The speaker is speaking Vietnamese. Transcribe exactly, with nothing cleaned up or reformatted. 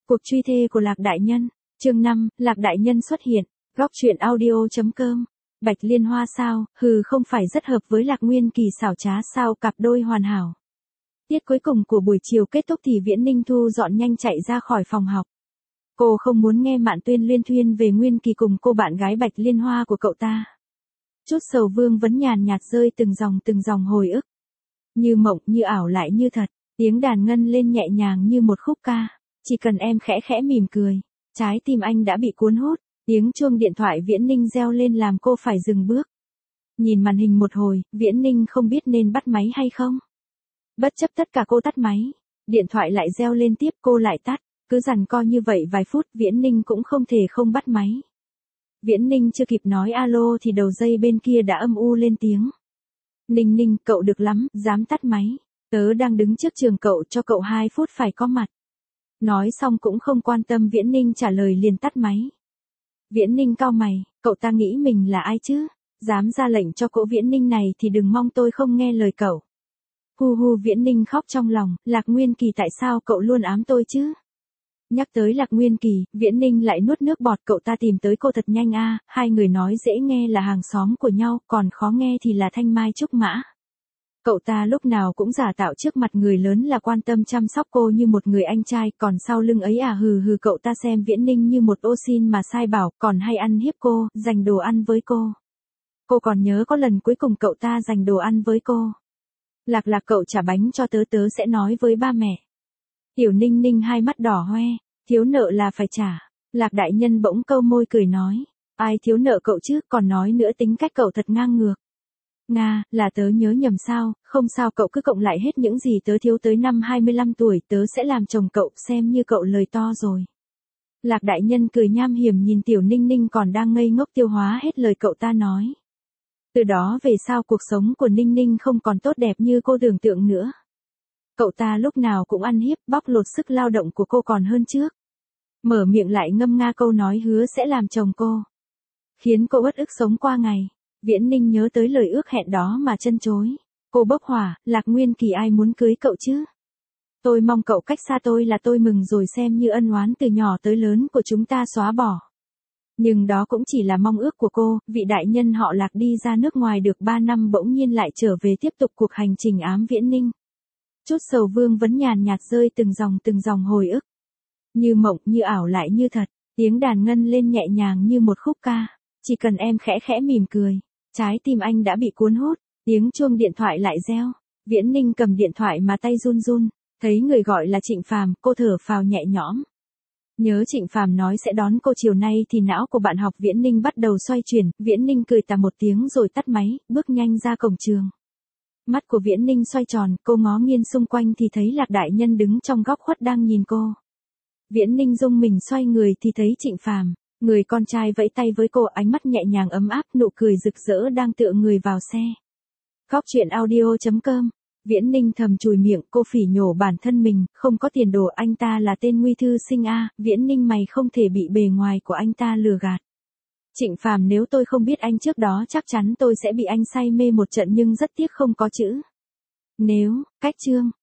Cuộc truy thê của Lạc Đại Nhân. Chương năm, Lạc Đại Nhân xuất hiện. Góc truyện audio chấm com. Bạch Liên Hoa sao, hừ không phải rất hợp với Lạc Nguyên Kỳ xảo trá sao, cặp đôi hoàn hảo. Tiết cuối cùng của buổi chiều kết thúc thì Viễn Ninh Thu dọn nhanh chạy ra khỏi phòng học. Cô không muốn nghe Mạn Tuyên luyên thuyên về Nguyên Kỳ cùng cô bạn gái Bạch Liên Hoa của cậu ta. Chút sầu vương vấn nhàn nhạt rơi từng dòng từng dòng hồi ức. Như mộng, như ảo lại như thật, tiếng đàn ngân lên nhẹ nhàng như một khúc ca. Chỉ cần em khẽ khẽ mỉm cười, trái tim anh đã bị cuốn hút. Tiếng chuông điện thoại Viễn Ninh reo lên làm cô phải dừng bước. Nhìn màn hình một hồi, Viễn Ninh không biết nên bắt máy hay không. Bất chấp tất cả cô tắt máy. Điện thoại lại reo lên tiếp, cô lại tắt. Cứ giằng co như vậy vài phút, Viễn Ninh cũng không thể không bắt máy. Viễn Ninh chưa kịp nói alo thì đầu dây bên kia đã âm u lên tiếng. Ninh Ninh, cậu được lắm, dám tắt máy. Tớ đang đứng trước trường cậu, cho cậu hai phút phải có mặt. Nói xong cũng không quan tâm Viễn Ninh trả lời liền tắt máy. Viễn Ninh cau mày, cậu ta nghĩ mình là ai chứ? Dám ra lệnh cho cỗ Viễn Ninh này thì đừng mong tôi không nghe lời cậu. Hu hu, Viễn Ninh khóc trong lòng, Lạc Nguyên Kỳ tại sao cậu luôn ám tôi chứ? Nhắc tới Lạc Nguyên Kỳ, Viễn Ninh lại nuốt nước bọt, cậu ta tìm tới cô thật nhanh a, à, hai người nói dễ nghe là hàng xóm của nhau, còn khó nghe thì là thanh mai trúc mã. Cậu ta lúc nào cũng giả tạo trước mặt người lớn là quan tâm chăm sóc cô như một người anh trai, còn sau lưng ấy à hừ hừ cậu ta xem Viễn Ninh như một ô xin mà sai bảo, còn hay ăn hiếp cô, dành đồ ăn với cô. Cô còn nhớ có lần cuối cùng cậu ta dành đồ ăn với cô. Lạc lạc cậu trả bánh cho tớ, tớ sẽ nói với ba mẹ. Tiểu Ninh Ninh hai mắt đỏ hoe, thiếu nợ là phải trả. Lạc Đại Nhân bỗng câu môi cười nói, ai thiếu nợ cậu chứ, còn nói nữa tính cách cậu thật ngang ngược. Nga, là tớ nhớ nhầm sao, không sao cậu cứ cộng lại hết những gì tớ thiếu tới năm hai mươi lăm tuổi, tớ sẽ làm chồng cậu, xem như cậu lời to rồi. Lạc Đại Nhân cười nham hiểm nhìn Tiểu Ninh Ninh còn đang ngây ngốc tiêu hóa hết lời cậu ta nói. Từ đó về sau cuộc sống của Ninh Ninh không còn tốt đẹp như cô tưởng tượng nữa. Cậu ta lúc nào cũng ăn hiếp, bóc lột sức lao động của cô còn hơn trước. Mở miệng lại ngâm nga câu nói hứa sẽ làm chồng cô. Khiến cô uất ức sống qua ngày. Viễn Ninh nhớ tới lời ước hẹn đó mà chân chối. Cô bốc hỏa, Lạc Nguyên Kỳ ai muốn cưới cậu chứ? Tôi mong cậu cách xa tôi là tôi mừng rồi, xem như ân oán từ nhỏ tới lớn của chúng ta xóa bỏ. Nhưng đó cũng chỉ là mong ước của cô, vị đại nhân họ Lạc đi ra nước ngoài được ba năm bỗng nhiên lại trở về tiếp tục cuộc hành trình ám Viễn Ninh. Chút sầu vương vấn nhàn nhạt rơi từng dòng từng dòng hồi ức. Như mộng, như ảo lại như thật, tiếng đàn ngân lên nhẹ nhàng như một khúc ca. Chỉ cần em khẽ khẽ mỉm cười, trái tim anh đã bị cuốn hút. Tiếng chuông điện thoại lại reo. Viễn Ninh cầm điện thoại mà tay run run. Thấy người gọi là Trịnh Phàm, cô thở phào nhẹ nhõm. Nhớ Trịnh Phàm nói sẽ đón cô chiều nay thì não của bạn học Viễn Ninh bắt đầu xoay chuyển. Viễn Ninh cười tà một tiếng rồi tắt máy, bước nhanh ra cổng trường. Mắt của Viễn Ninh xoay tròn, cô ngó nghiêng xung quanh thì thấy Lạc Đại Nhân đứng trong góc khuất đang nhìn cô. Viễn Ninh rung mình xoay người thì thấy Trịnh Phàm, người con trai vẫy tay với cô, ánh mắt nhẹ nhàng ấm áp, nụ cười rực rỡ đang tựa người vào xe. Góc truyện audio chấm com. Viễn Ninh thầm chùi miệng, cô phỉ nhổ bản thân mình, không có tiền đồ, anh ta là tên nguy thư sinh a, à, Viễn Ninh mày không thể bị bề ngoài của anh ta lừa gạt. Trịnh Phàm, nếu tôi không biết anh trước đó chắc chắn tôi sẽ bị anh say mê một trận, nhưng rất tiếc không có chữ. Nếu, cách chương.